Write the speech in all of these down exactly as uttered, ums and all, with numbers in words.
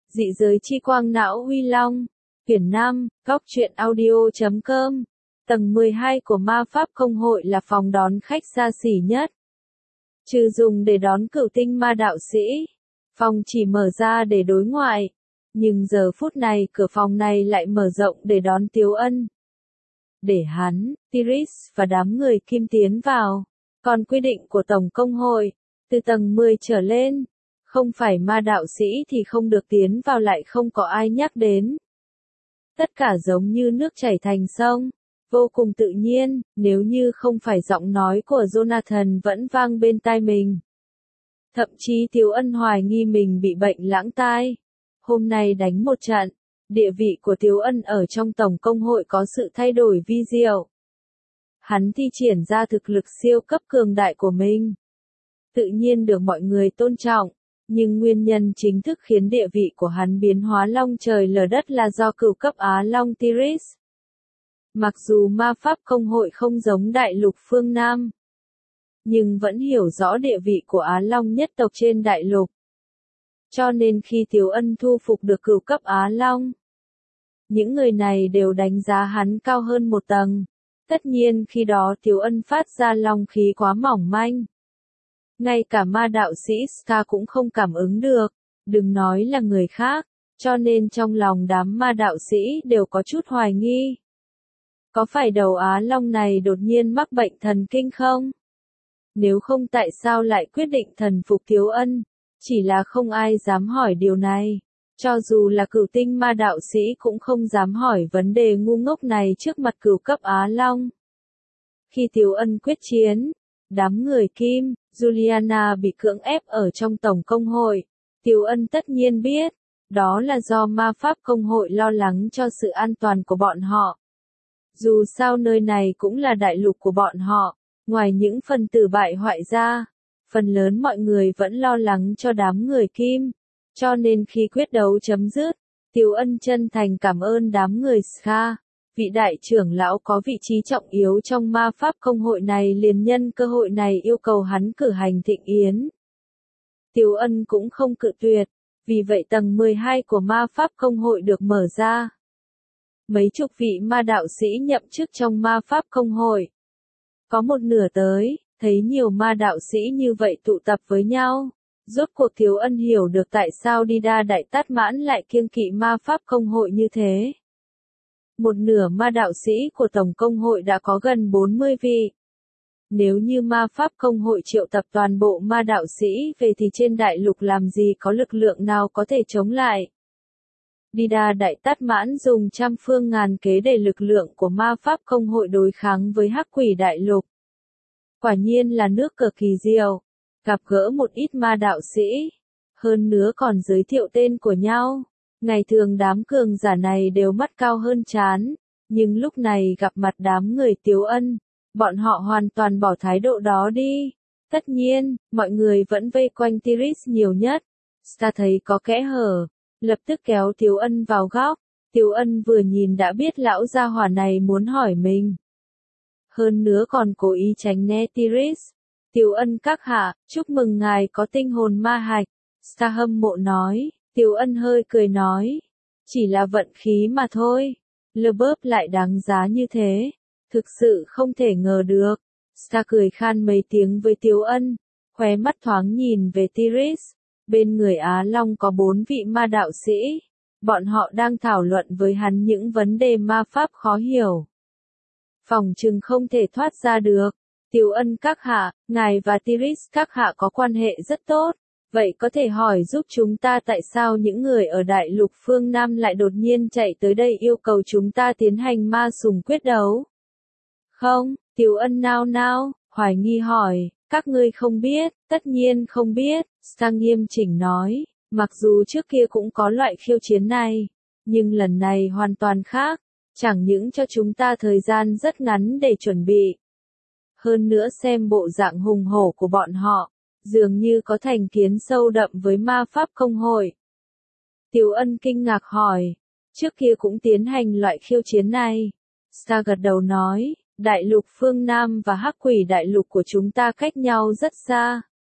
Dị giới chi quang não Huy Long, quyển năm, góc truyện audio chấm com. Tầng mười hai của ma pháp công hội là phòng đón khách xa xỉ nhất. Trừ dùng để đón cửu tinh ma đạo sĩ, phòng chỉ mở ra để đối ngoại. Nhưng giờ phút này cửa phòng này lại mở rộng để đón Tiếu Ân. Để hắn, Tiris và đám người Kim tiến vào. Còn quy định của Tổng công hội, từ tầng mười trở lên, không phải ma đạo sĩ thì không được tiến vào, lại không có ai nhắc đến. Tất cả giống như nước chảy thành sông, vô cùng tự nhiên, nếu như không phải giọng nói của Jonathan vẫn vang bên tai mình. Thậm chí Tiếu Ân hoài nghi mình bị bệnh lãng tai. Hôm nay đánh một trận, địa vị của Tiếu Ân ở trong Tổng công hội có sự thay đổi vi diệu. Hắn thi triển ra thực lực siêu cấp cường đại của mình. Tự nhiên được mọi người tôn trọng, nhưng nguyên nhân chính thức khiến địa vị của hắn biến hóa long trời lở đất là do cửu cấp Á Long Tiris. Mặc dù ma pháp công hội không giống đại lục phương Nam, nhưng vẫn hiểu rõ địa vị của Á Long nhất tộc trên đại lục. Cho nên khi Tiếu Ân thu phục được cửu cấp Á Long, những người này đều đánh giá hắn cao hơn một tầng. Tất nhiên khi đó Tiếu Ân phát ra long khí quá mỏng manh. Ngay cả ma đạo sĩ Ska cũng không cảm ứng được, đừng nói là người khác, cho nên trong lòng đám ma đạo sĩ đều có chút hoài nghi. Có phải đầu Á Long này đột nhiên mắc bệnh thần kinh không? Nếu không tại sao lại quyết định thần phục Tiếu Ân? Chỉ là không ai dám hỏi điều này. Cho dù là cửu tinh ma đạo sĩ cũng không dám hỏi vấn đề ngu ngốc này trước mặt cửu cấp Á Long. Khi Tiếu Ân quyết chiến, đám người Kim, Juliana bị cưỡng ép ở trong Tổng công hội. Tiếu Ân tất nhiên biết, đó là do ma pháp công hội lo lắng cho sự an toàn của bọn họ. Dù sao nơi này cũng là đại lục của bọn họ, ngoài những phần tử bại hoại ra, phần lớn mọi người vẫn lo lắng cho đám người Kim. Cho nên khi quyết đấu chấm dứt, Tiếu Ân chân thành cảm ơn đám người Ska. Vị đại trưởng lão có vị trí trọng yếu trong ma pháp công hội này liền nhân cơ hội này yêu cầu hắn cử hành thịnh yến. Tiếu Ân cũng không cự tuyệt, vì vậy tầng mười hai của ma pháp công hội được mở ra. Mấy chục vị ma đạo sĩ nhậm chức trong ma pháp công hội. Có một nửa tới, thấy nhiều ma đạo sĩ như vậy tụ tập với nhau. Rốt cuộc Tiếu Ân hiểu được tại sao Đida Đại Tát Mãn lại kiêng kỵ ma pháp công hội như thế. Một nửa ma đạo sĩ của Tổng công hội đã có gần bốn mươi vị. Nếu như ma pháp công hội triệu tập toàn bộ ma đạo sĩ về thì trên đại lục làm gì có lực lượng nào có thể chống lại. Đida Đại Tát Mãn dùng trăm phương ngàn kế để lực lượng của ma pháp công hội đối kháng với hắc quỷ đại lục. Quả nhiên là nước cờ kỳ diệu. Gặp gỡ một ít ma đạo sĩ, hơn nữa còn giới thiệu tên của nhau. Ngày thường đám cường giả này đều mắt cao hơn trán, nhưng lúc này gặp mặt đám người Tiếu Ân, bọn họ hoàn toàn bỏ thái độ đó đi. Tất nhiên, mọi người vẫn vây quanh Tiris nhiều nhất. Ta thấy có kẽ hở, lập tức kéo Tiếu Ân vào góc. Tiếu Ân vừa nhìn đã biết lão gia hỏa này muốn hỏi mình. Hơn nữa còn cố ý tránh né Tiris. Tiếu Ân các hạ, chúc mừng ngài có tinh hồn ma hạch. Sa hâm mộ nói. Tiếu Ân hơi cười nói. Chỉ là vận khí mà thôi. Lơ bớp lại đáng giá như thế. Thực sự không thể ngờ được. Sa cười khan mấy tiếng với Tiếu Ân. Khóe mắt thoáng nhìn về Tiris. Bên người Á Long có bốn vị ma đạo sĩ. Bọn họ đang thảo luận với hắn những vấn đề ma pháp khó hiểu. Phòng chừng không thể thoát ra được. Tiếu Ân các hạ, ngài và Tiris các hạ có quan hệ rất tốt. Vậy có thể hỏi giúp chúng ta tại sao những người ở đại lục phương Nam lại đột nhiên chạy tới đây yêu cầu chúng ta tiến hành ma sùng quyết đấu? Không, Tiếu Ân nao nao, hoài nghi hỏi, các ngươi không biết, tất nhiên không biết. Sang nghiêm chỉnh nói, mặc dù trước kia cũng có loại khiêu chiến này, nhưng lần này hoàn toàn khác, chẳng những cho chúng ta thời gian rất ngắn để chuẩn bị. Hơn nữa xem bộ dạng hùng hổ của bọn họ, dường như có thành kiến sâu đậm với ma pháp công hội. Tiếu Ân kinh ngạc hỏi, trước kia cũng tiến hành loại khiêu chiến này. Sa gật đầu nói, đại lục phương Nam và hắc quỷ đại lục của chúng ta cách nhau rất xa.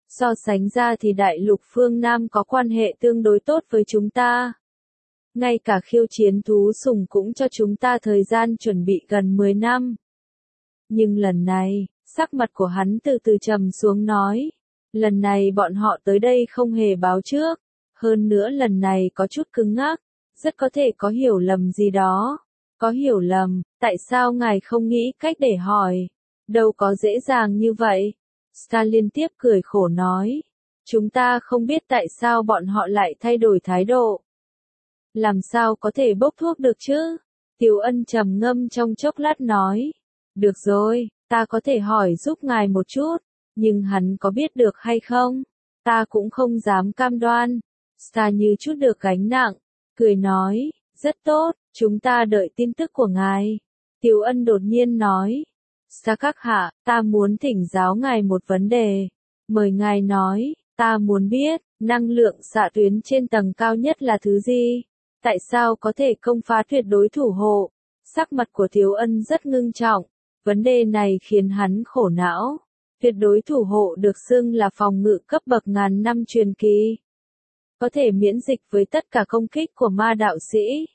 So sánh ra thì đại lục phương Nam có quan hệ tương đối tốt với chúng ta. Ngay cả khiêu chiến thú sủng cũng cho chúng ta thời gian chuẩn bị gần mười năm. Nhưng lần này, sắc mặt của hắn từ từ trầm xuống nói. Lần này bọn họ tới đây không hề báo trước. Hơn nữa lần này có chút cứng ngắc. Rất có thể có hiểu lầm gì đó. Có hiểu lầm, tại sao ngài không nghĩ cách để hỏi? Đâu có dễ dàng như vậy. Star liên tiếp cười khổ nói. Chúng ta không biết tại sao bọn họ lại thay đổi thái độ. Làm sao có thể bốc thuốc được chứ? Tiểu Ân trầm ngâm trong chốc lát nói. Được rồi, ta có thể hỏi giúp ngài một chút. Nhưng hắn có biết được hay không? Ta cũng không dám cam đoan. Star như chút được gánh nặng. Cười nói, rất tốt, chúng ta đợi tin tức của ngài. Tiểu Ân đột nhiên nói. Star các hạ, ta muốn thỉnh giáo ngài một vấn đề. Mời ngài nói, ta muốn biết, năng lượng xạ tuyến trên tầng cao nhất là thứ gì? Tại sao có thể công phá tuyệt đối thủ hộ? Sắc mặt của Tiểu Ân rất ngưng trọng. Vấn đề này khiến hắn khổ não. Tuyệt đối thủ hộ được xưng là phòng ngự cấp bậc ngàn năm truyền kỳ. Có thể miễn dịch với tất cả công kích của ma đạo sĩ.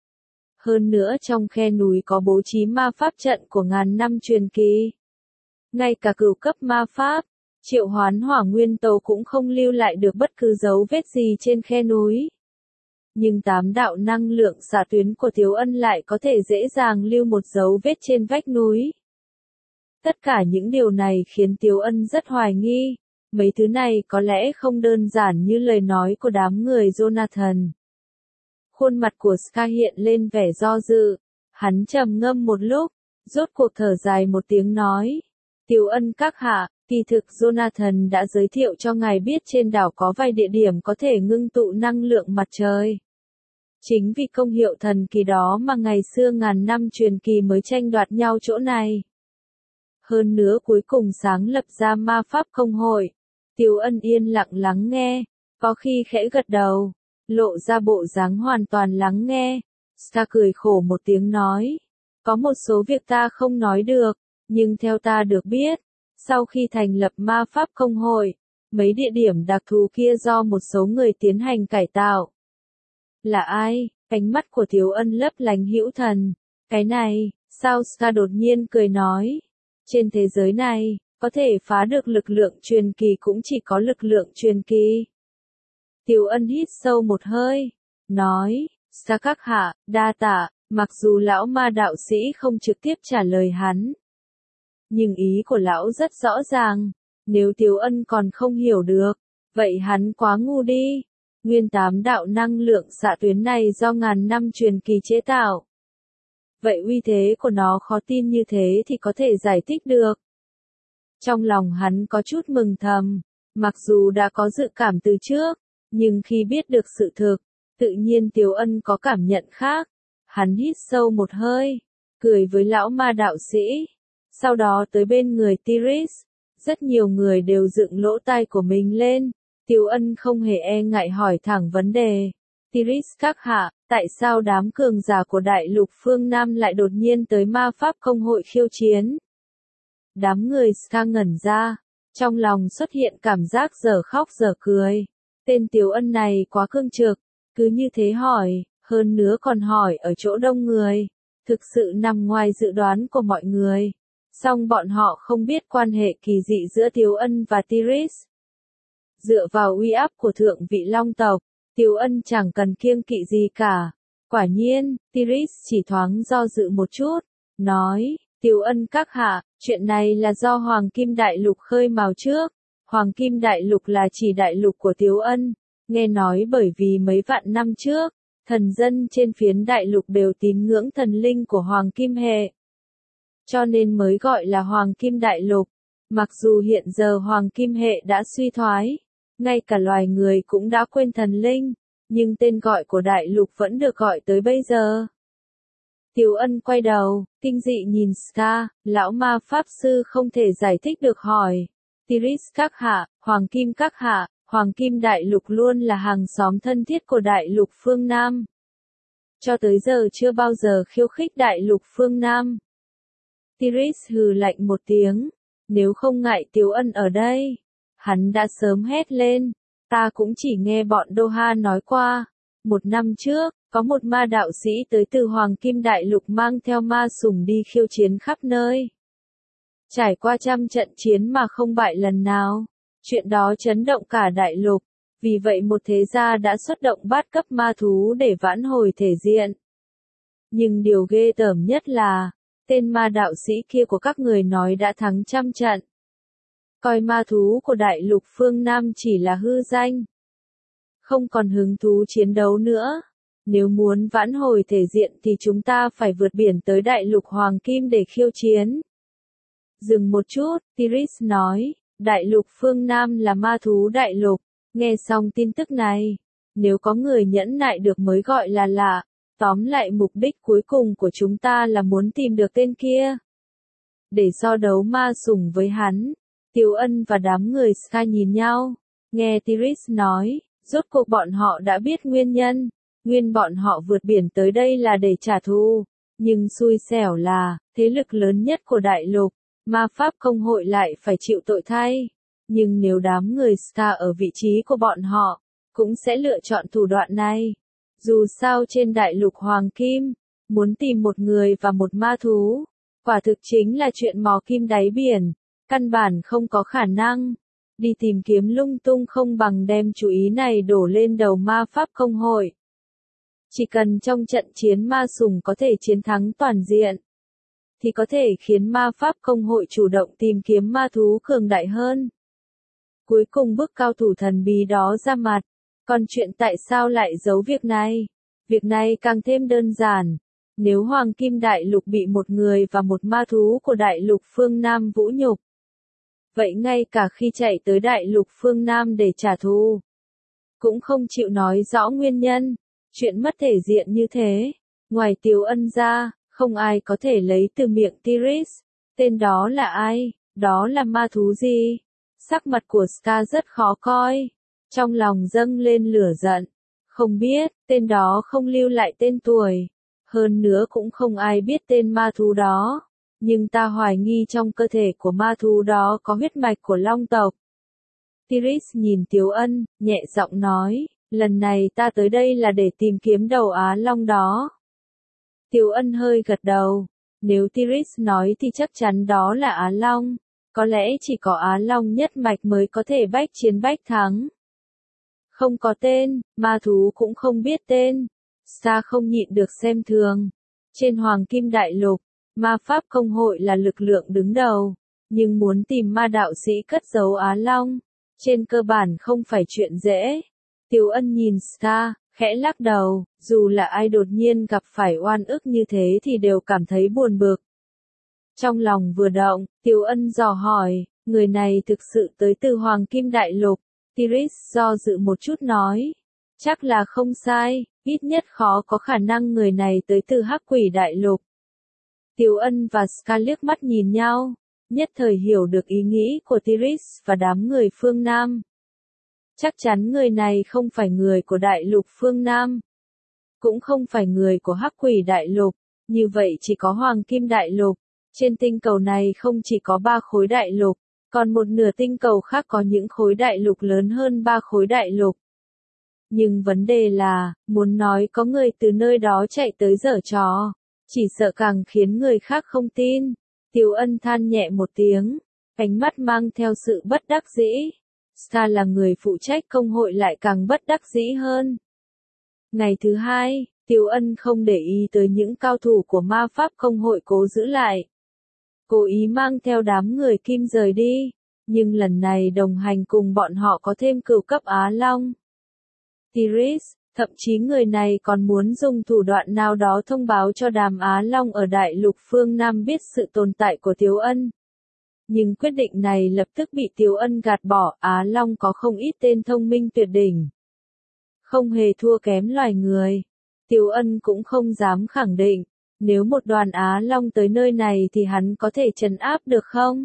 Hơn nữa trong khe núi có bố trí ma pháp trận của ngàn năm truyền kỳ. Ngay cả cửu cấp ma pháp, triệu hoán hỏa nguyên tố cũng không lưu lại được bất cứ dấu vết gì trên khe núi. Nhưng tám đạo năng lượng xạ tuyến của Tiểu Ân lại có thể dễ dàng lưu một dấu vết trên vách núi. Tất cả những điều này khiến Tiểu Ân rất hoài nghi. Mấy thứ này có lẽ không đơn giản như lời nói của đám người Jonathan. Khuôn mặt của Scar hiện lên vẻ do dự. Hắn trầm ngâm một lúc, rốt cuộc thở dài một tiếng nói. Tiểu Ân các hạ, kỳ thực Jonathan đã giới thiệu cho ngài biết trên đảo có vài địa điểm có thể ngưng tụ năng lượng mặt trời. Chính vì công hiệu thần kỳ đó mà ngày xưa ngàn năm truyền kỳ mới tranh đoạt nhau chỗ này. Hơn nữa cuối cùng sáng lập ra ma pháp công hội. Tiểu Ân yên lặng lắng nghe, có khi khẽ gật đầu, lộ ra bộ dáng hoàn toàn lắng nghe. Scar cười khổ một tiếng nói, có một số việc ta không nói được, nhưng theo ta được biết, sau khi thành lập ma pháp công hội, mấy địa điểm đặc thù kia do một số người tiến hành cải tạo. Là ai? Ánh mắt của Tiểu Ân lấp lánh hữu thần. Cái này, sao? Scar đột nhiên cười nói, trên thế giới này, có thể phá được lực lượng truyền kỳ cũng chỉ có lực lượng truyền kỳ. Tiểu Ân hít sâu một hơi, nói, Scar các hạ, đa tạ, mặc dù lão ma đạo sĩ không trực tiếp trả lời hắn. Nhưng ý của lão rất rõ ràng, nếu Tiểu Ân còn không hiểu được, vậy hắn quá ngu đi. Nguyên tám đạo năng lượng xạ tuyến này do ngàn năm truyền kỳ chế tạo. Vậy uy thế của nó khó tin như thế thì có thể giải thích được. Trong lòng hắn có chút mừng thầm, mặc dù đã có dự cảm từ trước, nhưng khi biết được sự thực, tự nhiên Tiểu Ân có cảm nhận khác. Hắn hít sâu một hơi, cười với lão ma đạo sĩ, sau đó tới bên người Tiris. Rất nhiều người đều dựng lỗ tai của mình lên. Tiểu Ân không hề e ngại hỏi thẳng vấn đề. Tiris các hạ, tại sao đám cường giả của đại lục phương Nam lại đột nhiên tới ma pháp công hội khiêu chiến? Đám người Scar ngẩn ra, trong lòng xuất hiện cảm giác dở khóc dở cười. Tên Tiểu Ân này quá cương trực, cứ như thế hỏi, hơn nữa còn hỏi ở chỗ đông người, thực sự nằm ngoài dự đoán của mọi người. Song bọn họ không biết quan hệ kỳ dị giữa Tiểu Ân và Tiris. Dựa vào uy áp của thượng vị Long tộc, Tiểu Ân chẳng cần kiêng kỵ gì cả. Quả nhiên, Tiris chỉ thoáng do dự một chút, nói, Tiểu Ân các hạ, chuyện này là do Hoàng Kim Đại Lục khơi mào trước. Hoàng Kim Đại Lục là chỉ đại lục của Tiểu Ân, nghe nói bởi vì mấy vạn năm trước, thần dân trên phiến đại lục đều tín ngưỡng thần linh của Hoàng Kim hệ. Cho nên mới gọi là Hoàng Kim Đại Lục. Mặc dù hiện giờ Hoàng Kim hệ đã suy thoái, ngay cả loài người cũng đã quên thần linh, nhưng tên gọi của đại lục vẫn được gọi tới bây giờ. Tiểu Ân quay đầu, kinh dị nhìn Scar, lão ma pháp sư không thể giải thích được hỏi. Tiris các hạ, Hoàng Kim các hạ, Hoàng Kim Đại Lục luôn là hàng xóm thân thiết của Đại Lục phương Nam. Cho tới giờ chưa bao giờ khiêu khích Đại Lục phương Nam. Tiris hừ lạnh một tiếng, nếu không ngại Tiểu Ân ở đây, Hắn đã sớm hét lên. Ta cũng chỉ nghe bọn Doha nói qua. Một năm trước, có một ma đạo sĩ tới từ Hoàng Kim Đại Lục mang theo ma sủng đi khiêu chiến khắp nơi. Trải qua trăm trận chiến mà không bại lần nào. Chuyện đó chấn động cả đại lục. Vì vậy một thế gia đã xuất động bát cấp ma thú để vãn hồi thể diện. Nhưng điều ghê tởm nhất là, tên ma đạo sĩ kia của các người nói đã thắng trăm trận. Coi ma thú của đại lục phương Nam chỉ là hư danh. Không còn hứng thú chiến đấu nữa. Nếu muốn vãn hồi thể diện thì chúng ta phải vượt biển tới đại lục Hoàng Kim để khiêu chiến. Dừng một chút, Tiris nói, đại lục phương Nam là ma thú đại lục. Nghe xong tin tức này, nếu có người nhẫn nại được mới gọi là lạ. Tóm lại mục đích cuối cùng của chúng ta là muốn tìm được tên kia. Để so đấu ma sủng với hắn, Tiếu Ân và đám người Sky nhìn nhau. Nghe Tiris nói, rốt cuộc bọn họ đã biết nguyên nhân. Nguyên bọn họ vượt biển tới đây là để trả thù. Nhưng xui xẻo là, thế lực lớn nhất của đại lục, ma pháp công hội lại phải chịu tội thay. Nhưng nếu đám người Sky ở vị trí của bọn họ, cũng sẽ lựa chọn thủ đoạn này. Dù sao trên đại lục Hoàng Kim, muốn tìm một người và một ma thú, quả thực chính là chuyện mò kim đáy biển, căn bản không có khả năng. Đi tìm kiếm lung tung không bằng đem chú ý này đổ lên đầu ma pháp công hội. Chỉ cần trong trận chiến ma sủng có thể chiến thắng toàn diện, thì có thể khiến ma pháp công hội chủ động tìm kiếm ma thú cường đại hơn. Cuối cùng bức cao thủ thần bí đó ra mặt. Còn chuyện tại sao lại giấu việc này? Việc này càng thêm đơn giản. Nếu Hoàng Kim Đại Lục bị một người và một ma thú của Đại Lục phương Nam vũ nhục, vậy ngay cả khi chạy tới Đại Lục phương Nam để trả thù, cũng không chịu nói rõ nguyên nhân. Chuyện mất thể diện như thế, ngoài Tiếu Ân ra, không ai có thể lấy từ miệng Tiris. Tên đó là ai? Đó là ma thú gì? Sắc mặt của Scar rất khó coi. Trong lòng dâng lên lửa giận. Không biết, tên đó không lưu lại tên tuổi. Hơn nữa cũng không ai biết tên ma thú đó. Nhưng ta hoài nghi trong cơ thể của ma thú đó có huyết mạch của long tộc. Tiris nhìn Tiếu Ân, nhẹ giọng nói, lần này ta tới đây là để tìm kiếm đầu Á Long đó. Tiếu Ân hơi gật đầu. Nếu Tiris nói thì chắc chắn đó là Á Long. Có lẽ chỉ có Á Long nhất mạch mới có thể bách chiến bách thắng. Không có tên, ma thú cũng không biết tên. Sa không nhịn được xem thường. Trên Hoàng Kim Đại Lục, ma pháp công hội là lực lượng đứng đầu. Nhưng muốn tìm ma đạo sĩ cất giấu Á Long, trên cơ bản không phải chuyện dễ. Tiếu Ân nhìn Sa, khẽ lắc đầu, dù là ai đột nhiên gặp phải oan ức như thế thì đều cảm thấy buồn bực. Trong lòng vừa động, Tiếu Ân dò hỏi, người này thực sự tới từ Hoàng Kim Đại Lục. Tiris do dự một chút nói, chắc là không sai, ít nhất khó có khả năng người này tới từ Hắc Quỷ Đại Lục. Tiếu Ân và Scar liếc mắt nhìn nhau, nhất thời hiểu được ý nghĩ của Tiris và đám người phương Nam. Chắc chắn người này không phải người của Đại Lục phương Nam, cũng không phải người của Hắc Quỷ Đại Lục, như vậy chỉ có Hoàng Kim Đại Lục. Trên tinh cầu này không chỉ có ba khối đại lục, còn một nửa tinh cầu khác có những khối đại lục lớn hơn ba khối đại lục. Nhưng vấn đề là, muốn nói có người từ nơi đó chạy tới giở trò, chỉ sợ càng khiến người khác không tin. Tiếu Ân than nhẹ một tiếng, ánh mắt mang theo sự bất đắc dĩ. Scar là người phụ trách công hội lại càng bất đắc dĩ hơn. Ngày thứ hai, Tiếu Ân không để ý tới những cao thủ của ma pháp công hội cố giữ lại. Cố ý mang theo đám người Kim rời đi, nhưng lần này đồng hành cùng bọn họ có thêm cửu cấp Á Long. Tiris, thậm chí người này còn muốn dùng thủ đoạn nào đó thông báo cho đám Á Long ở Đại Lục phương Nam biết sự tồn tại của Tiếu Ân. Nhưng quyết định này lập tức bị Tiếu Ân gạt bỏ. Á Long có không ít tên thông minh tuyệt đỉnh, không hề thua kém loài người. Tiếu Ân cũng không dám khẳng định, nếu một đoàn Á Long tới nơi này thì hắn có thể trấn áp được không?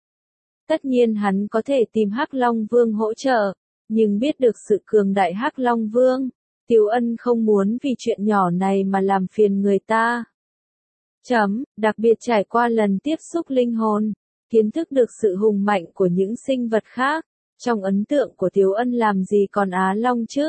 Tất nhiên hắn có thể tìm Hắc Long Vương hỗ trợ, nhưng biết được sự cường đại Hắc Long Vương, Tiếu Ân không muốn vì chuyện nhỏ này mà làm phiền người ta. Chấm, đặc biệt trải qua lần tiếp xúc linh hồn, kiến thức được sự hùng mạnh của những sinh vật khác, Trong ấn tượng của Tiếu Ân làm gì còn Á Long chứ?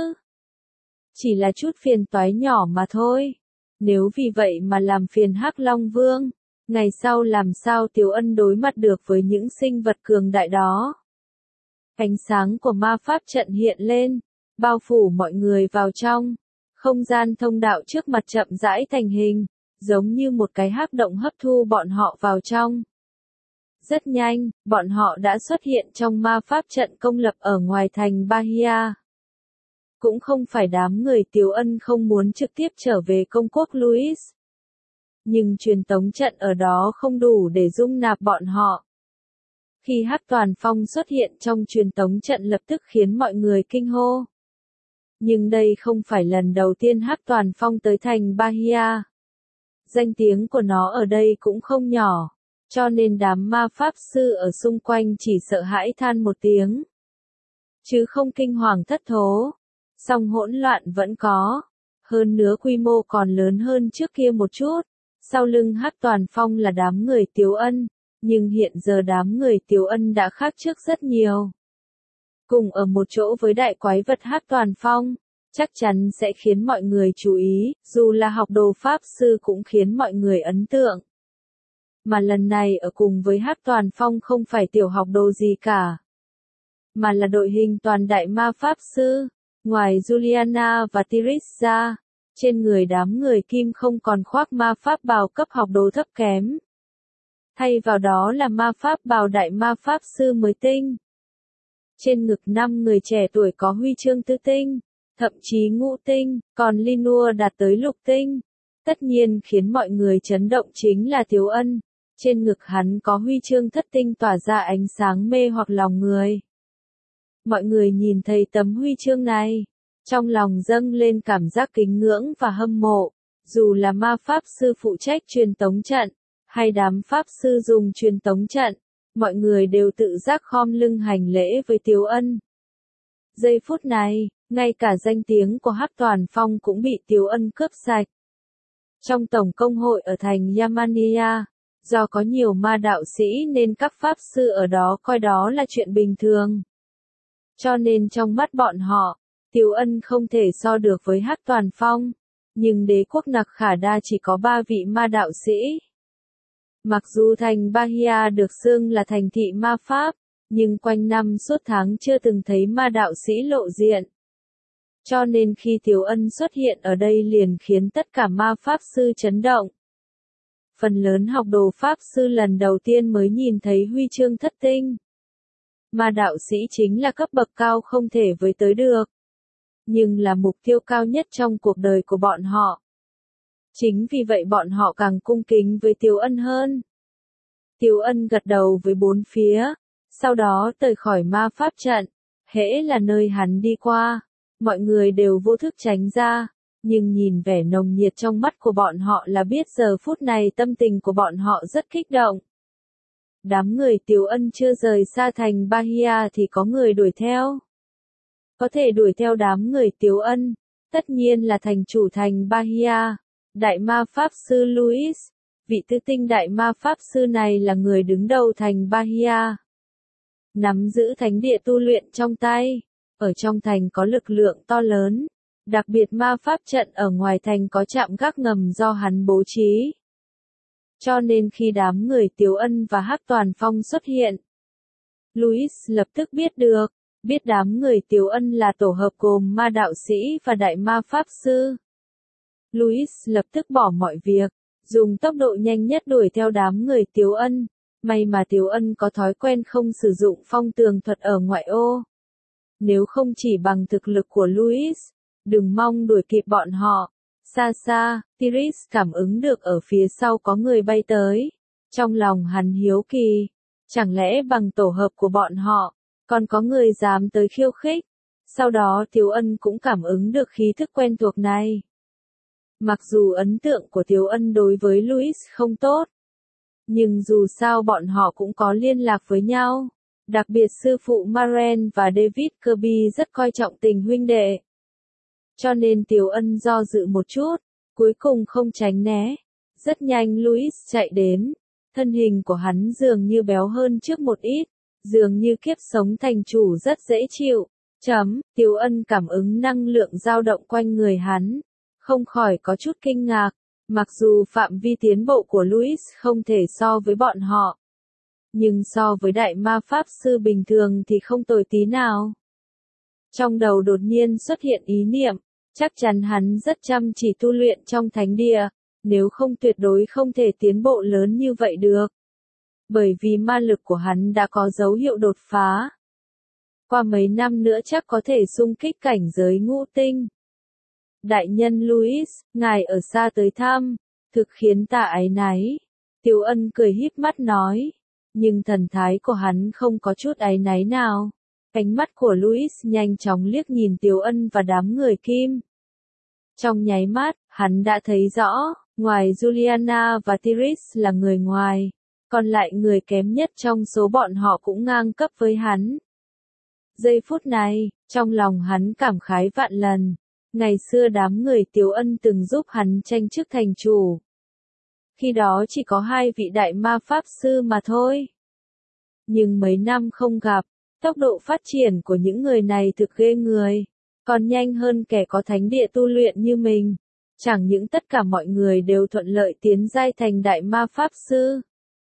Chỉ là chút phiền toái nhỏ mà thôi. Nếu vì vậy mà làm phiền Hắc Long Vương, ngày sau làm sao Tiếu Ân đối mặt được với những sinh vật cường đại đó? Ánh sáng của ma pháp trận hiện lên, bao phủ mọi người vào trong. Không gian thông đạo trước mặt chậm rãi thành hình, giống như một cái hắc động hấp thu bọn họ vào trong. Rất nhanh, bọn họ đã xuất hiện trong ma pháp trận công lập ở ngoài thành Bahia. Cũng không phải đám người Tiếu Ân không muốn trực tiếp trở về công quốc Louis. Nhưng truyền tống trận ở đó không đủ để dung nạp bọn họ. Khi Hắc Toàn Phong xuất hiện trong truyền tống trận lập tức khiến mọi người kinh hô. Nhưng đây không phải lần đầu tiên Hắc Toàn Phong tới thành Bahia. Danh tiếng của nó ở đây cũng không nhỏ, cho nên đám ma pháp sư ở xung quanh chỉ sợ hãi than một tiếng. Chứ không kinh hoàng thất thố. Song hỗn loạn vẫn có. Hơn nữa quy mô còn lớn hơn trước kia một chút. Sau lưng Hắc Toàn Phong là đám người Tiếu Ân, nhưng hiện giờ đám người Tiếu Ân đã khác trước rất nhiều. Cùng ở một chỗ với đại quái vật Hắc Toàn Phong, chắc chắn sẽ khiến mọi người chú ý, dù là học đồ pháp sư cũng khiến mọi người ấn tượng. Mà lần này ở cùng với Hắc Toàn Phong không phải tiểu học đồ gì cả, mà là đội hình toàn đại ma pháp sư. Ngoài Juliana và Tiris ra, trên người đám người kim không còn khoác ma pháp bào cấp học đồ thấp kém. Thay vào đó là ma pháp bào đại ma pháp sư mới tinh. Trên ngực năm người trẻ tuổi có huy chương tứ tinh, thậm chí ngũ tinh, còn Linua đạt tới lục tinh. Tất nhiên khiến mọi người chấn động chính là Tiếu Ân. Trên ngực hắn có huy chương thất tinh tỏa ra ánh sáng mê hoặc lòng người. Mọi người nhìn thấy tấm huy chương này, trong lòng dâng lên cảm giác kính ngưỡng và hâm mộ. Dù là ma pháp sư phụ trách truyền tống trận, hay đám pháp sư dùng truyền tống trận, mọi người đều tự giác khom lưng hành lễ với Tiếu Ân. Giây phút này, ngay cả danh tiếng của Hắc Toàn Phong cũng bị Tiếu Ân cướp sạch. Trong tổng công hội ở thành Yamania, do có nhiều ma đạo sĩ nên các pháp sư ở đó coi đó là chuyện bình thường. Cho nên trong mắt bọn họ, Tiếu Ân không thể so được với Hắc Toàn Phong, nhưng đế quốc Nặc Khả Đa chỉ có ba vị ma đạo sĩ. Mặc dù thành Bahia được xưng là thành thị ma pháp, nhưng quanh năm suốt tháng chưa từng thấy ma đạo sĩ lộ diện. Cho nên khi Tiếu Ân xuất hiện ở đây liền khiến tất cả ma pháp sư chấn động. Phần lớn học đồ pháp sư lần đầu tiên mới nhìn thấy huy chương thất tinh. Ma đạo sĩ chính là cấp bậc cao không thể với tới được, nhưng là mục tiêu cao nhất trong cuộc đời của bọn họ. Chính vì vậy bọn họ càng cung kính với Tiếu Ân hơn. Tiếu Ân gật đầu với bốn phía, sau đó rời khỏi ma pháp trận. Hễ là nơi hắn đi qua, mọi người đều vô thức tránh ra, nhưng nhìn vẻ nồng nhiệt trong mắt của bọn họ là biết giờ phút này tâm tình của bọn họ rất kích động. Đám người Tiếu Ân chưa rời xa thành Bahia thì có người đuổi theo. Có thể đuổi theo đám người Tiếu Ân, tất nhiên là thành chủ thành Bahia, đại ma pháp sư Luis. Vị tứ tinh đại ma pháp sư này là người đứng đầu thành Bahia. Nắm giữ thánh địa tu luyện trong tay, ở trong thành có lực lượng to lớn, đặc biệt ma pháp trận ở ngoài thành có trạm gác ngầm do hắn bố trí. Cho nên khi đám người Tiếu Ân và Hắc Toàn Phong xuất hiện, Luis lập tức biết được, biết đám người Tiếu Ân là tổ hợp gồm ma đạo sĩ và đại ma pháp sư. Luis lập tức bỏ mọi việc, dùng tốc độ nhanh nhất đuổi theo đám người Tiếu Ân. May mà Tiếu Ân có thói quen không sử dụng phong tường thuật ở ngoại ô. Nếu không chỉ bằng thực lực của Luis, đừng mong đuổi kịp bọn họ. Xa xa, Tiris cảm ứng được ở phía sau có người bay tới. Trong lòng hắn hiếu kỳ, chẳng lẽ bằng tổ hợp của bọn họ, còn có người dám tới khiêu khích. Sau đó Tiếu Ân cũng cảm ứng được khí thức quen thuộc này. Mặc dù ấn tượng của Tiếu Ân đối với Luis không tốt, nhưng dù sao bọn họ cũng có liên lạc với nhau. Đặc biệt sư phụ Maren và David Kirby rất coi trọng tình huynh đệ. Cho nên Tiếu Ân do dự một chút, cuối cùng không tránh né. Rất nhanh Luis chạy đến, thân hình của hắn dường như béo hơn trước một ít, Dường như kiếp sống thành chủ rất dễ chịu. Chấm, Tiếu Ân cảm ứng năng lượng dao động quanh người hắn. Không khỏi có chút kinh ngạc. Mặc dù phạm vi tiến bộ của Louis không thể so với bọn họ. Nhưng so với đại ma pháp sư bình thường thì không tồi tí nào. Trong đầu đột nhiên xuất hiện ý niệm. Chắc chắn hắn rất chăm chỉ tu luyện trong thánh địa. Nếu không tuyệt đối không thể tiến bộ lớn như vậy được. Bởi vì ma lực của hắn đã có dấu hiệu đột phá. Qua mấy năm nữa chắc có thể xung kích cảnh giới ngũ tinh. Đại nhân Louis, ngài ở xa tới thăm, thực khiến ta áy náy. Tiếu Ân cười híp mắt nói. Nhưng thần thái của hắn không có chút áy náy nào. Ánh mắt của Louis nhanh chóng liếc nhìn Tiếu Ân và đám người Kim. Trong nháy mắt, hắn đã thấy rõ, ngoài Juliana và Tiris là người ngoài. Còn lại người kém nhất trong số bọn họ cũng ngang cấp với hắn. Giây phút này, trong lòng hắn cảm khái vạn lần. Ngày xưa đám người Tiếu Ân từng giúp hắn tranh chức thành chủ. Khi đó chỉ có hai vị đại ma pháp sư mà thôi. Nhưng mấy năm không gặp, tốc độ phát triển của những người này thực ghê người. Còn nhanh hơn kẻ có thánh địa tu luyện như mình. Chẳng những tất cả mọi người đều thuận lợi tiến giai thành đại ma pháp sư.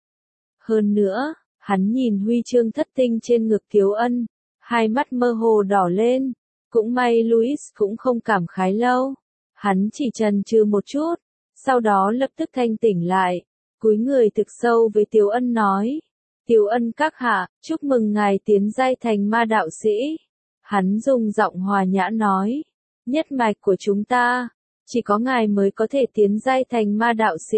Hơn nữa, hắn nhìn huy chương thất tinh trên ngực Tiếu Ân, hai mắt mơ hồ đỏ lên. Cũng may Louis cũng không cảm khái lâu. Hắn chỉ chần chừ một chút, sau đó lập tức thanh tỉnh lại, cúi người thực sâu với Tiếu Ân nói. Tiếu Ân các hạ, chúc mừng ngài tiến giai thành ma đạo sĩ. Hắn dùng giọng hòa nhã nói. Nhất mạch của chúng ta, chỉ có ngài mới có thể tiến giai thành ma đạo sĩ.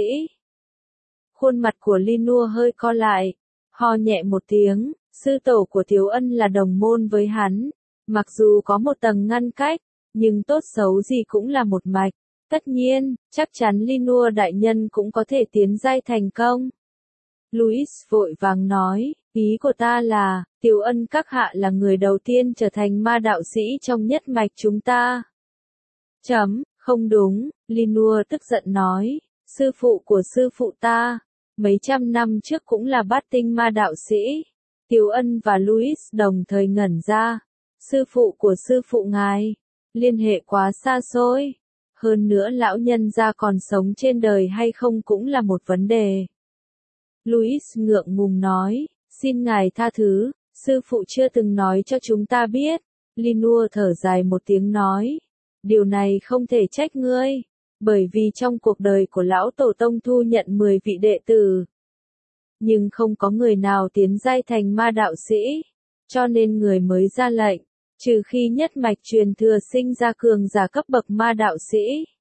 Khuôn mặt của Linua hơi co lại, ho nhẹ một tiếng, sư tổ của Tiếu Ân là đồng môn với hắn. Mặc dù có một tầng ngăn cách, nhưng tốt xấu gì cũng là một mạch. Tất nhiên, chắc chắn Linua đại nhân cũng có thể tiến giai thành công. Louis vội vàng nói, ý của ta là, Tiếu Ân các hạ là người đầu tiên trở thành ma đạo sĩ trong nhất mạch chúng ta. Chấm, không đúng, Linua tức giận nói, sư phụ của sư phụ ta, mấy trăm năm trước cũng là bát tinh ma đạo sĩ. Tiếu Ân và Louis đồng thời ngẩn ra. Sư phụ của sư phụ ngài, liên hệ quá xa xôi. Hơn nữa lão nhân gia còn sống trên đời hay không cũng là một vấn đề. Louis ngượng ngùng nói, xin ngài tha thứ, sư phụ chưa từng nói cho chúng ta biết. Linua thở dài một tiếng nói, điều này không thể trách ngươi, bởi vì trong cuộc đời của lão tổ tông thu nhận mười vị đệ tử. Nhưng không có người nào tiến giai thành ma đạo sĩ, cho nên người mới ra lệnh. Trừ khi nhất mạch truyền thừa sinh ra cường giả cấp bậc ma đạo sĩ.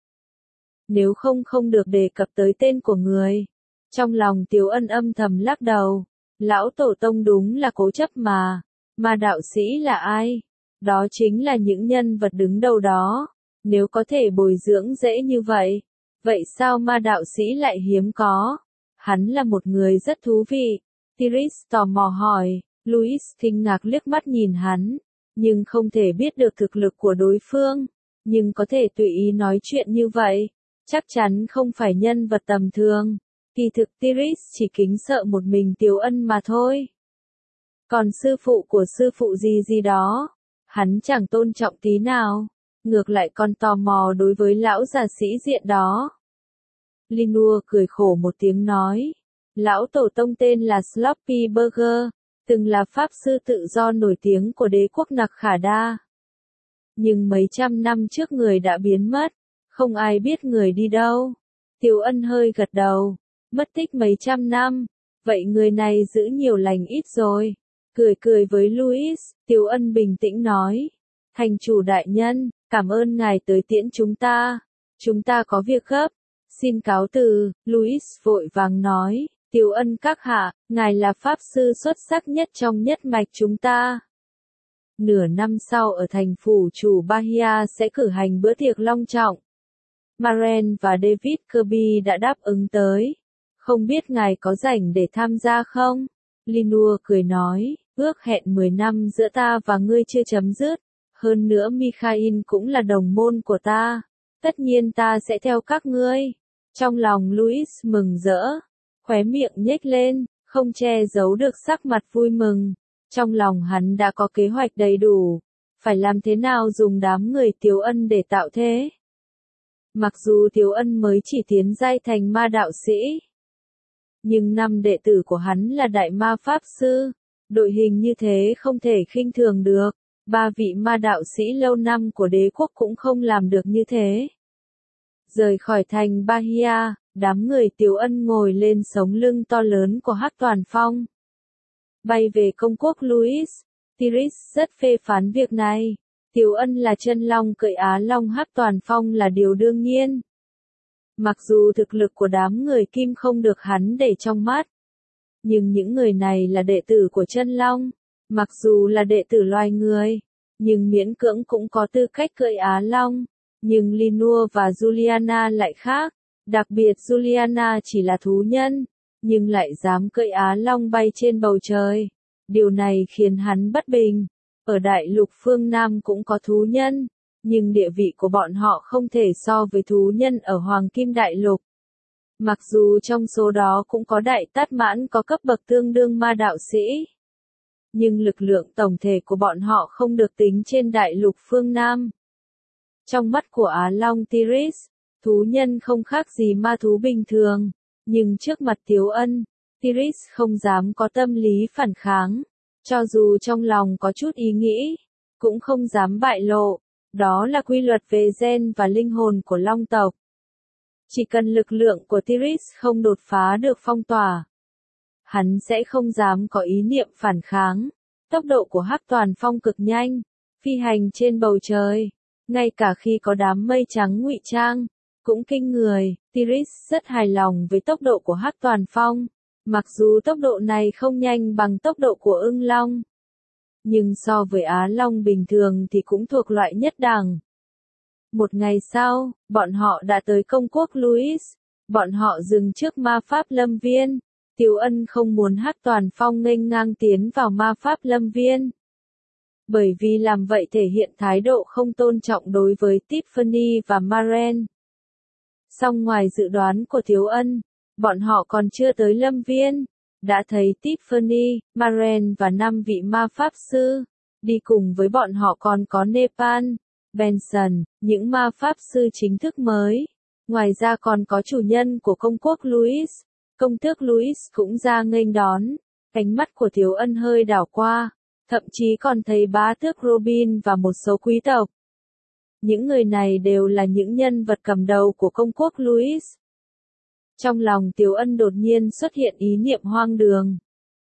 Nếu không không được đề cập tới tên của người. Trong lòng Tiếu Ân âm thầm lắc đầu. Lão tổ tông đúng là cố chấp mà. Ma đạo sĩ là ai? Đó chính là những nhân vật đứng đầu đó. Nếu có thể bồi dưỡng dễ như vậy. Vậy sao ma đạo sĩ lại hiếm có? Hắn là một người rất thú vị. Tiris tò mò hỏi. Louis kinh ngạc liếc mắt nhìn hắn. Nhưng không thể biết được thực lực của đối phương, nhưng có thể tùy ý nói chuyện như vậy, chắc chắn không phải nhân vật tầm thường. Kỳ thực Tiris chỉ kính sợ một mình Tiếu Ân mà thôi. Còn sư phụ của sư phụ gì gì đó, hắn chẳng tôn trọng tí nào, ngược lại còn tò mò đối với lão già sĩ diện đó. Linua cười khổ một tiếng nói, lão tổ tông tên là Sloppy Burger. Từng là pháp sư tự do nổi tiếng của đế quốc Nặc Khả Đa. Nhưng mấy trăm năm trước người đã biến mất, không ai biết người đi đâu. Tiếu Ân hơi gật đầu, mất tích mấy trăm năm, vậy người này giữ nhiều lành ít rồi. Cười cười với Louis, Tiếu Ân bình tĩnh nói, thành chủ đại nhân, cảm ơn ngài tới tiễn chúng ta. Chúng ta có việc gấp, xin cáo từ. Louis vội vàng nói. Tiếu Ân các hạ, ngài là pháp sư xuất sắc nhất trong nhất mạch chúng ta. Nửa năm sau ở thành phủ chủ Bahia sẽ cử hành bữa tiệc long trọng. Maren và David Kirby đã đáp ứng tới. Không biết ngài có rảnh để tham gia không? Linua cười nói, ước hẹn mười năm giữa ta và ngươi chưa chấm dứt. Hơn nữa Mikhail cũng là đồng môn của ta. Tất nhiên ta sẽ theo các ngươi. Trong lòng Louis mừng rỡ. Khóe miệng nhếch lên, không che giấu được sắc mặt vui mừng. Trong lòng hắn đã có kế hoạch đầy đủ, phải làm thế nào dùng đám người Tiếu Ân để tạo thế. Mặc dù Tiếu Ân mới chỉ tiến giai thành ma đạo sĩ, nhưng năm đệ tử của hắn là đại ma pháp sư, đội hình như thế không thể khinh thường được, ba vị ma đạo sĩ lâu năm của đế quốc cũng không làm được như thế. Rời khỏi thành Bahia, đám người Tiếu Ân ngồi lên sống lưng to lớn của Hắc Toàn Phong, bay về công quốc Louis. Tiris rất phê phán việc này. Tiếu Ân là chân long cởi Á Long Hắc Toàn Phong là điều đương nhiên. Mặc dù thực lực của đám người Kim không được hắn để trong mắt, nhưng những người này là đệ tử của chân long, mặc dù là đệ tử loài người, nhưng miễn cưỡng cũng có tư cách cởi Á Long. Nhưng Linua và Juliana lại khác, đặc biệt Juliana chỉ là thú nhân, nhưng lại dám cởi Á Long bay trên bầu trời. Điều này khiến hắn bất bình. Ở đại lục phương Nam cũng có thú nhân, nhưng địa vị của bọn họ không thể so với thú nhân ở Hoàng Kim Đại Lục. Mặc dù trong số đó cũng có đại tát mãn có cấp bậc tương đương ma đạo sĩ, nhưng lực lượng tổng thể của bọn họ không được tính trên đại lục phương Nam. Trong mắt của Á Long Tiris, thú nhân không khác gì ma thú bình thường, nhưng trước mặt Tiếu Ân, Tiris không dám có tâm lý phản kháng, cho dù trong lòng có chút ý nghĩ, cũng không dám bại lộ, đó là quy luật về gen và linh hồn của long tộc. Chỉ cần lực lượng của Tiris không đột phá được phong tỏa, hắn sẽ không dám có ý niệm phản kháng. Tốc độ của Hắc Toàn Phong cực nhanh, phi hành trên bầu trời, ngay cả khi có đám mây trắng ngụy trang, cũng kinh người. Tiris rất hài lòng với tốc độ của Hắc Toàn Phong, mặc dù tốc độ này không nhanh bằng tốc độ của ưng long, nhưng so với Á Long bình thường thì cũng thuộc loại nhất đẳng. Một ngày sau, bọn họ đã tới công quốc Louis, bọn họ dừng trước ma pháp lâm viên. Tiếu Ân không muốn Hắc Toàn Phong nghênh ngang tiến vào ma pháp lâm viên, bởi vì làm vậy thể hiện thái độ không tôn trọng đối với Tiffany và Maren. Song ngoài dự đoán của Tiếu Ân, bọn họ còn chưa tới lâm viên, đã thấy Tiffany, Maren và năm vị ma pháp sư. Đi cùng với bọn họ còn có Nepal, Benson, những ma pháp sư chính thức mới. Ngoài ra còn có chủ nhân của công quốc Louis. Công tước Louis cũng ra nghênh đón, ánh mắt của Tiếu Ân hơi đảo qua, thậm chí còn thấy bá tước Robin và một số quý tộc. Những người này đều là những nhân vật cầm đầu của công quốc Louis. Trong lòng Tiếu Ân đột nhiên xuất hiện ý niệm hoang đường.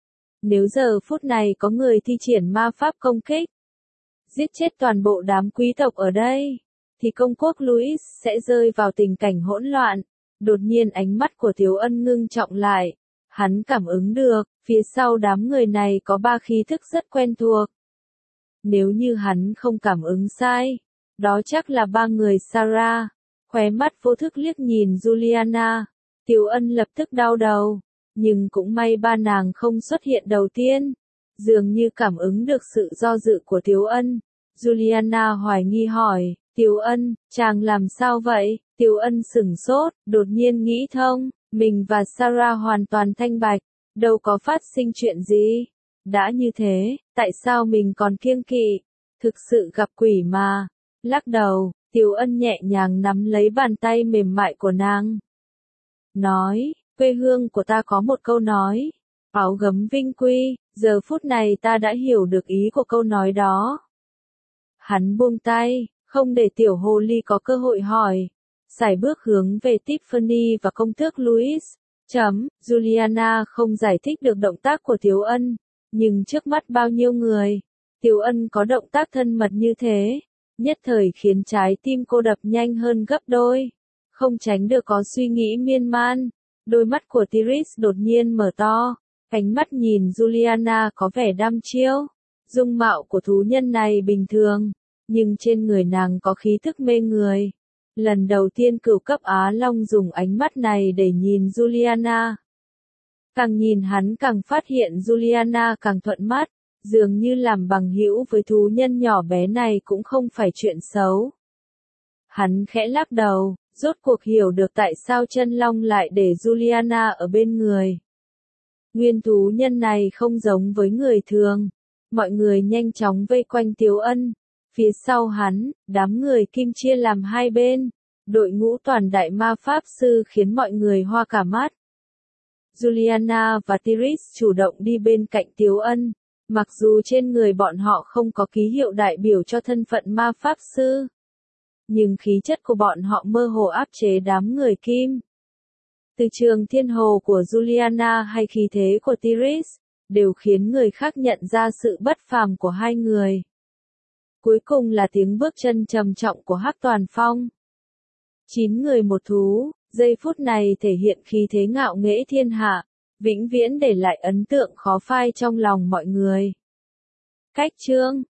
Nếu giờ phút này có người thi triển ma pháp công kích, giết chết toàn bộ đám quý tộc ở đây, thì công quốc Louis sẽ rơi vào tình cảnh hỗn loạn. Đột nhiên ánh mắt của Tiếu Ân ngưng trọng lại, hắn cảm ứng được, phía sau đám người này có ba khí thức rất quen thuộc. Nếu như hắn không cảm ứng sai, đó chắc là ba người Sarah. Khóe mắt vô thức liếc nhìn Juliana, Tiếu Ân lập tức đau đầu, nhưng cũng may ba nàng không xuất hiện đầu tiên, dường như cảm ứng được sự do dự của Tiếu Ân. Juliana hoài nghi hỏi, Tiếu Ân, chàng làm sao vậy? Tiếu Ân sửng sốt, đột nhiên nghĩ thông, mình và Sarah hoàn toàn thanh bạch, đâu có phát sinh chuyện gì. Đã như thế, tại sao mình còn kiêng kỵ? Thực sự gặp quỷ mà. Lắc đầu, Tiếu Ân nhẹ nhàng nắm lấy bàn tay mềm mại của nàng. Nói, quê hương của ta có một câu nói, áo gấm vinh quy, giờ phút này ta đã hiểu được ý của câu nói đó. Hắn buông tay, không để tiểu hồ ly có cơ hội hỏi. Sải bước hướng về Tiffany và công tước Louis. Chấm, Juliana không giải thích được động tác của Tiếu Ân, nhưng trước mắt bao nhiêu người, Tiếu Ân có động tác thân mật như thế, nhất thời khiến trái tim cô đập nhanh hơn gấp đôi, không tránh được có suy nghĩ miên man. Đôi mắt của Tiris đột nhiên mở to, ánh mắt nhìn Juliana có vẻ đăm chiêu. Dung mạo của thú nhân này bình thường, nhưng trên người nàng có khí thức mê người. Lần đầu tiên cửu cấp Á Long dùng ánh mắt này để nhìn Juliana. Càng nhìn hắn càng phát hiện Juliana càng thuận mắt, dường như làm bằng hữu với thú nhân nhỏ bé này cũng không phải chuyện xấu. Hắn khẽ lắc đầu, rốt cuộc hiểu được tại sao chân long lại để Juliana ở bên người. Nguyên thú nhân này không giống với người thường, mọi người nhanh chóng vây quanh Tiếu Ân. Phía sau hắn, đám người Kim chia làm hai bên. Đội ngũ toàn đại ma pháp sư khiến mọi người hoa cả mắt. Juliana và Tiris chủ động đi bên cạnh Tiếu Ân. Mặc dù trên người bọn họ không có ký hiệu đại biểu cho thân phận ma pháp sư, nhưng khí chất của bọn họ mơ hồ áp chế đám người Kim. Từ trường thiên hồ của Juliana hay khí thế của Tiris, đều khiến người khác nhận ra sự bất phàm của hai người. Cuối cùng là tiếng bước chân trầm trọng của Hắc Toàn Phong. Chín người một thú, giây phút này thể hiện khí thế ngạo nghễ thiên hạ, vĩnh viễn để lại ấn tượng khó phai trong lòng mọi người. Cách chương